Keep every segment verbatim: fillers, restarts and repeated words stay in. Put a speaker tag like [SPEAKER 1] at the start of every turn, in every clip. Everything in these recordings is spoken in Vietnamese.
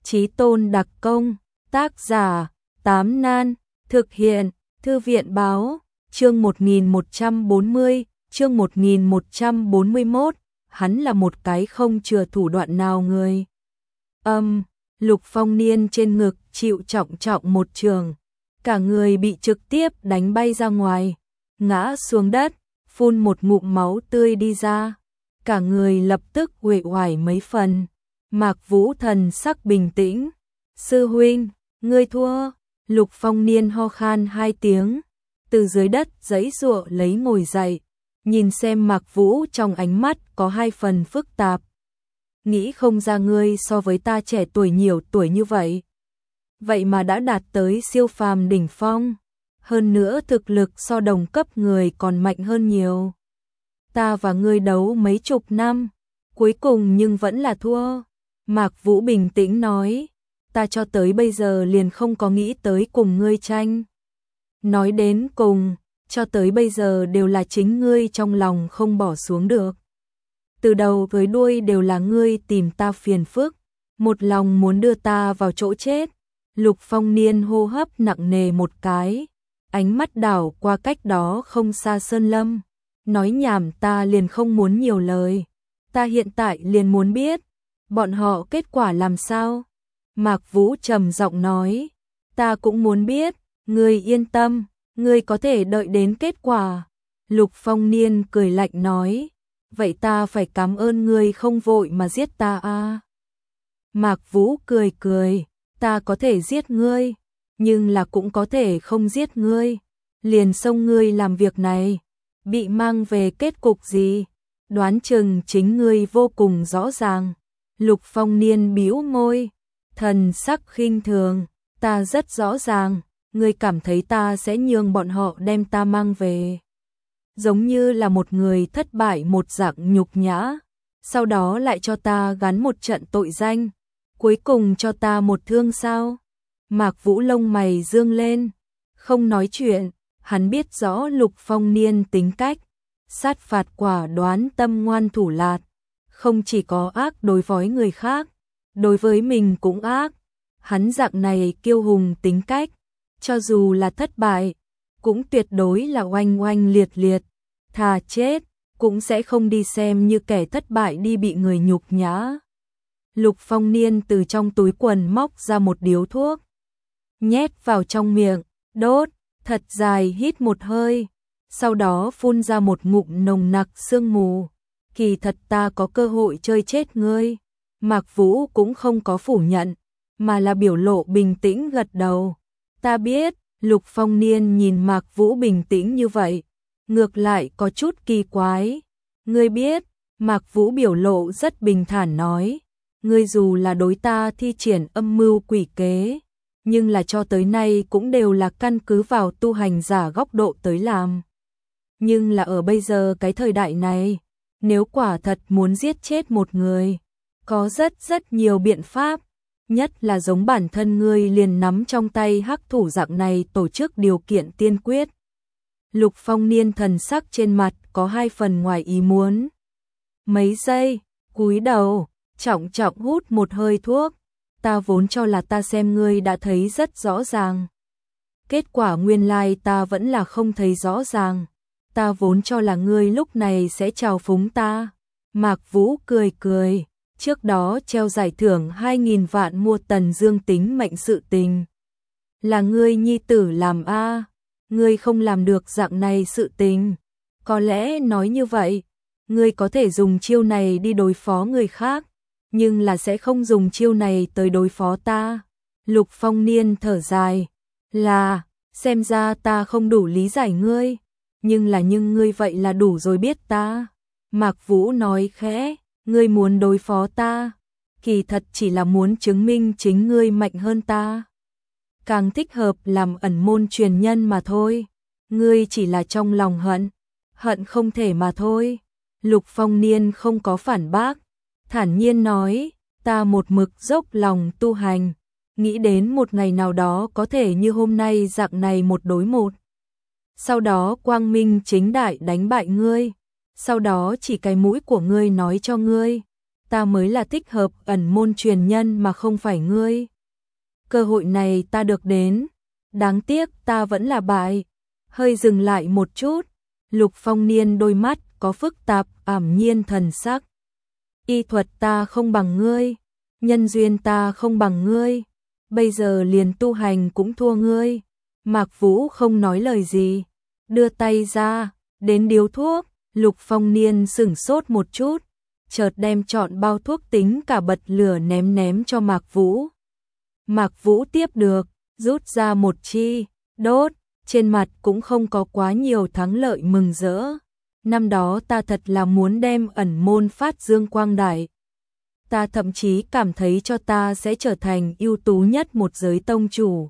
[SPEAKER 1] Chí tôn đặc công, tác giả, Tám Nan, thực hiện, Thư viện báo, chương một nghìn một trăm bốn mươi, chương một nghìn một trăm bốn mươi mốt, hắn là một cái không chừa thủ đoạn nào người. Âm, Lục Phong Niên trên ngực chịu trọng trọng một trường, cả người bị trực tiếp đánh bay ra ngoài, ngã xuống đất, phun một ngụm máu tươi đi ra, cả người lập tức uể oải mấy phần. Mạc Vũ thần sắc bình tĩnh, sư huynh, ngươi thua. Lục Phong Niên ho khan hai tiếng, từ dưới đất giãy giụa lấy ngồi dậy, nhìn xem Mạc Vũ trong ánh mắt có hai phần phức tạp. Nghĩ không ra ngươi so với ta trẻ tuổi nhiều tuổi như vậy. Vậy mà đã đạt tới siêu phàm đỉnh phong, hơn nữa thực lực so đồng cấp người còn mạnh hơn nhiều. Ta và ngươi đấu mấy chục năm, cuối cùng nhưng vẫn là thua. Mạc Vũ bình tĩnh nói, ta cho tới bây giờ liền không có nghĩ tới cùng ngươi tranh. Nói đến cùng, cho tới bây giờ đều là chính ngươi trong lòng không bỏ xuống được. Từ đầu tới đuôi đều là ngươi tìm ta phiền phức, một lòng muốn đưa ta vào chỗ chết. Lục Phong Niên hô hấp nặng nề một cái, ánh mắt đảo qua cách đó không xa sơn lâm, nói nhảm ta liền không muốn nhiều lời. Ta hiện tại liền muốn biết, bọn họ kết quả làm sao? Mạc Vũ trầm giọng nói, ta cũng muốn biết, ngươi yên tâm, ngươi có thể đợi đến kết quả. Lục Phong Niên cười lạnh nói, vậy ta phải cảm ơn ngươi không vội mà giết ta à? Mạc Vũ cười cười, ta có thể giết ngươi, nhưng là cũng có thể không giết ngươi. Liền xông ngươi làm việc này, bị mang về kết cục gì? Đoán chừng chính ngươi vô cùng rõ ràng. Lục Phong Niên bĩu môi, thần sắc khinh thường, ta rất rõ ràng, ngươi cảm thấy ta sẽ nhường bọn họ đem ta mang về. Giống như là một người thất bại một dạng nhục nhã, sau đó lại cho ta gắn một trận tội danh, cuối cùng cho ta một thương sao? Mạc Vũ lông mày dương lên, không nói chuyện, hắn biết rõ Lục Phong Niên tính cách, sát phạt quả đoán tâm ngoan thủ lạt, không chỉ có ác đối với người khác, đối với mình cũng ác. Hắn dạng này kiêu hùng tính cách, cho dù là thất bại, cũng tuyệt đối là oanh oanh liệt liệt, thà chết, cũng sẽ không đi xem như kẻ thất bại đi bị người nhục nhã. Lục Phong Niên từ trong túi quần móc ra một điếu thuốc, nhét vào trong miệng, đốt, thật dài hít một hơi, sau đó phun ra một ngụm nồng nặc sương mù. Kỳ thật ta có cơ hội chơi chết ngươi. Mạc Vũ cũng không có phủ nhận, mà là biểu lộ bình tĩnh gật đầu. Ta biết. Lục Phong Niên nhìn Mạc Vũ bình tĩnh như vậy, ngược lại có chút kỳ quái. Ngươi biết. Mạc Vũ biểu lộ rất bình thản nói, ngươi dù là đối ta thi triển âm mưu quỷ kế, nhưng là cho tới nay cũng đều là căn cứ vào tu hành giả góc độ tới làm. Nhưng là ở bây giờ cái thời đại này, nếu quả thật muốn giết chết một người, có rất rất nhiều biện pháp, nhất là giống bản thân ngươi liền nắm trong tay hắc thủ dạng này tổ chức điều kiện tiên quyết. Lục Phong Niên thần sắc trên mặt có hai phần ngoài ý muốn. Mấy giây, cúi đầu, trọng trọng hút một hơi thuốc, ta vốn cho là ta xem ngươi đã thấy rất rõ ràng. Kết quả nguyên lai ta vẫn là không thấy rõ ràng. Ta vốn cho là ngươi lúc này sẽ chào phúng ta. Mạc Vũ cười cười, trước đó treo giải thưởng hai nghìn vạn mua Tần Dương tính mệnh sự tình. Là ngươi nhi tử làm a, ngươi không làm được dạng này sự tình. Có lẽ nói như vậy, ngươi có thể dùng chiêu này đi đối phó người khác, nhưng là sẽ không dùng chiêu này tới đối phó ta. Lục Phong Niên thở dài, là, xem ra ta không đủ lý giải ngươi. Nhưng là nhưng ngươi vậy là đủ rồi biết ta. Mạc Vũ nói khẽ, ngươi muốn đối phó ta, kỳ thật chỉ là muốn chứng minh chính ngươi mạnh hơn ta. Càng thích hợp làm ẩn môn truyền nhân mà thôi. Ngươi chỉ là trong lòng hận, hận không thể mà thôi. Lục Phong Niên không có phản bác, thản nhiên nói, ta một mực dốc lòng tu hành, nghĩ đến một ngày nào đó có thể như hôm nay dạng này một đối một. Sau đó quang minh chính đại đánh bại ngươi, sau đó chỉ cái mũi của ngươi nói cho ngươi, ta mới là thích hợp ẩn môn truyền nhân mà không phải ngươi. Cơ hội này ta được đến, đáng tiếc ta vẫn là bại. Hơi dừng lại một chút, Lục Phong Niên đôi mắt có phức tạp ảm nhiên thần sắc. Y thuật ta không bằng ngươi, nhân duyên ta không bằng ngươi, bây giờ liền tu hành cũng thua ngươi. Mạc Vũ không nói lời gì, đưa tay ra, đến điếu thuốc. Lục Phong Niên sửng sốt một chút, chợt đem trọn bao thuốc tính cả bật lửa ném ném cho Mạc Vũ. Mạc Vũ tiếp được, rút ra một chi, đốt, trên mặt cũng không có quá nhiều thắng lợi mừng rỡ. Năm đó ta thật là muốn đem ẩn môn phát dương quang đại. Ta thậm chí cảm thấy cho ta sẽ trở thành ưu tú nhất một giới tông chủ.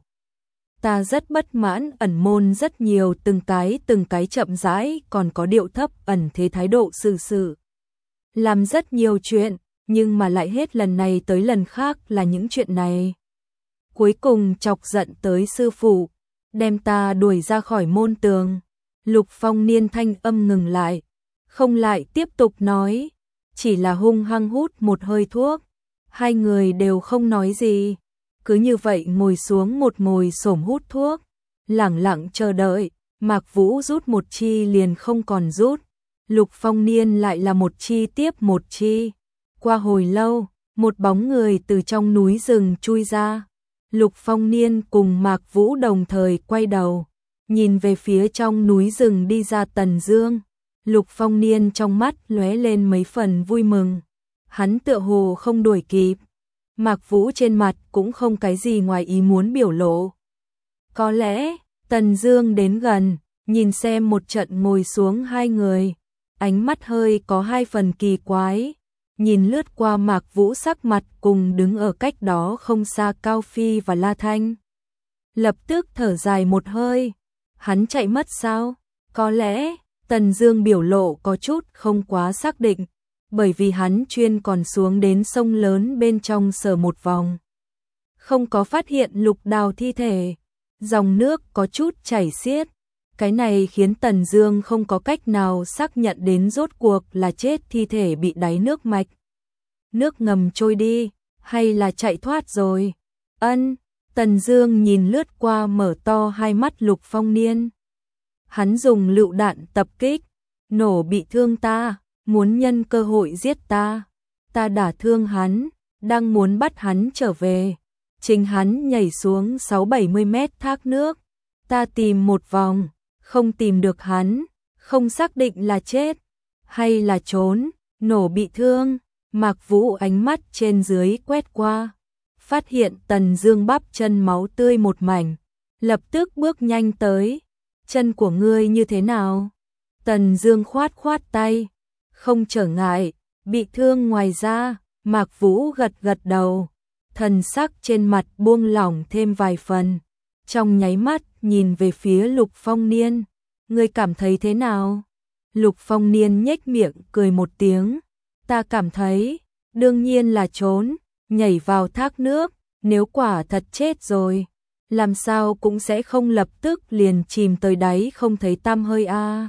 [SPEAKER 1] Ta rất bất mãn ẩn môn rất nhiều từng cái từng cái chậm rãi còn có điệu thấp ẩn thế thái độ xử sự. Làm rất nhiều chuyện, nhưng mà lại hết lần này tới lần khác là những chuyện này. Cuối cùng chọc giận tới sư phụ, đem ta đuổi ra khỏi môn tường. Lục Phong Niên thanh âm ngừng lại, không lại tiếp tục nói, chỉ là hung hăng hút một hơi thuốc. Hai người đều không nói gì, cứ như vậy ngồi xuống một ngồi xổm hút thuốc, lẳng lặng chờ đợi. Mạc Vũ rút một chi liền không còn rút, Lục Phong Niên lại là một chi tiếp một chi. Qua hồi lâu, một bóng người từ trong núi rừng chui ra. Lục Phong Niên cùng Mạc Vũ đồng thời quay đầu, nhìn về phía trong núi rừng đi ra Tần Dương. Lục Phong Niên trong mắt lóe lên mấy phần vui mừng. Hắn tựa hồ không đuổi kịp. Mạc Vũ trên mặt cũng không cái gì ngoài ý muốn biểu lộ. Có lẽ, Tần Dương đến gần, nhìn xem một trận ngồi xuống hai người, ánh mắt hơi có hai phần kỳ quái. Nhìn lướt qua Mạc Vũ sắc mặt cùng đứng ở cách đó không xa Cao Phi và La Thanh. Lập tức thở dài một hơi. Hắn chạy mất sao? Có lẽ, Tần Dương biểu lộ có chút không quá xác định, bởi vì hắn chuyên còn xuống đến sông lớn bên trong sờ một vòng. Không có phát hiện Lục Đào thi thể, dòng nước có chút chảy xiết. Cái này khiến Tần Dương không có cách nào xác nhận đến rốt cuộc là chết thi thể bị đáy nước mạch. Nước ngầm trôi đi, hay là chạy thoát rồi? Ân, Tần Dương nhìn lướt qua mở to hai mắt Lục Phong Niên. Hắn dùng lựu đạn tập kích, nổ bị thương ta, muốn nhân cơ hội giết ta. Ta đả thương hắn, đang muốn bắt hắn trở về. Chính hắn nhảy xuống sáu bảy mươi mét thác nước. Ta tìm một vòng, không tìm được hắn, không xác định là chết hay là trốn, nổ bị thương. Mạc Vũ ánh mắt trên dưới quét qua, phát hiện Tần Dương bắp chân máu tươi một mảnh, lập tức bước nhanh tới. Chân của ngươi như thế nào? Tần Dương khoát khoát tay, không trở ngại, bị thương ngoài ra. Mạc Vũ gật gật đầu, thần sắc trên mặt buông lỏng thêm vài phần. Trong nháy mắt nhìn về phía Lục Phong Niên, ngươi cảm thấy thế nào? Lục Phong Niên nhếch miệng cười một tiếng, ta cảm thấy, đương nhiên là trốn, nhảy vào thác nước, nếu quả thật chết rồi, làm sao cũng sẽ không lập tức liền chìm tới đáy không thấy tăm hơi a. À.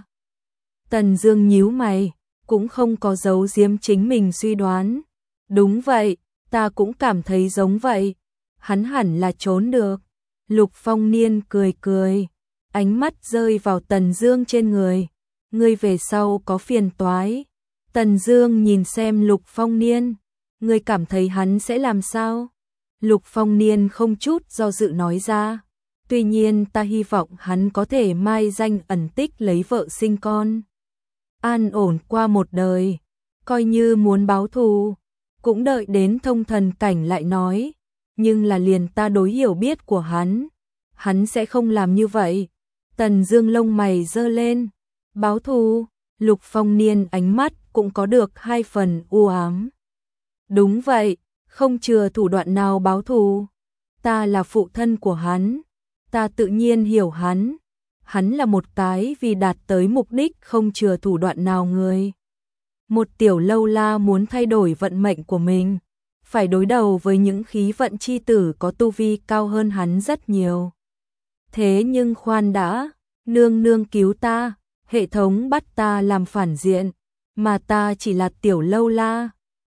[SPEAKER 1] Tần Dương nhíu mày, cũng không có giấu giếm chính mình suy đoán. Đúng vậy, ta cũng cảm thấy giống vậy. Hắn hẳn là trốn được. Lục Phong Niên cười cười, ánh mắt rơi vào Tần Dương trên người. Ngươi về sau có phiền toái. Tần Dương nhìn xem Lục Phong Niên, ngươi cảm thấy hắn sẽ làm sao? Lục Phong Niên không chút do dự nói ra, tuy nhiên ta hy vọng hắn có thể mai danh ẩn tích lấy vợ sinh con. An ổn qua một đời, coi như muốn báo thù, cũng đợi đến thông thần cảnh lại nói, nhưng là liền ta đối hiểu biết của hắn, hắn sẽ không làm như vậy. Tần Dương lông mày giơ lên, báo thù? Lục Phong Niên ánh mắt cũng có được hai phần u ám. Đúng vậy, không chừa thủ đoạn nào báo thù. Ta là phụ thân của hắn, ta tự nhiên hiểu hắn. Hắn là một cái vì đạt tới mục đích không chừa thủ đoạn nào người. Một tiểu lâu la muốn thay đổi vận mệnh của mình, phải đối đầu với những khí vận chi tử có tu vi cao hơn hắn rất nhiều. Thế nhưng khoan đã, nương nương cứu ta, hệ thống bắt ta làm phản diện, mà ta chỉ là tiểu lâu la,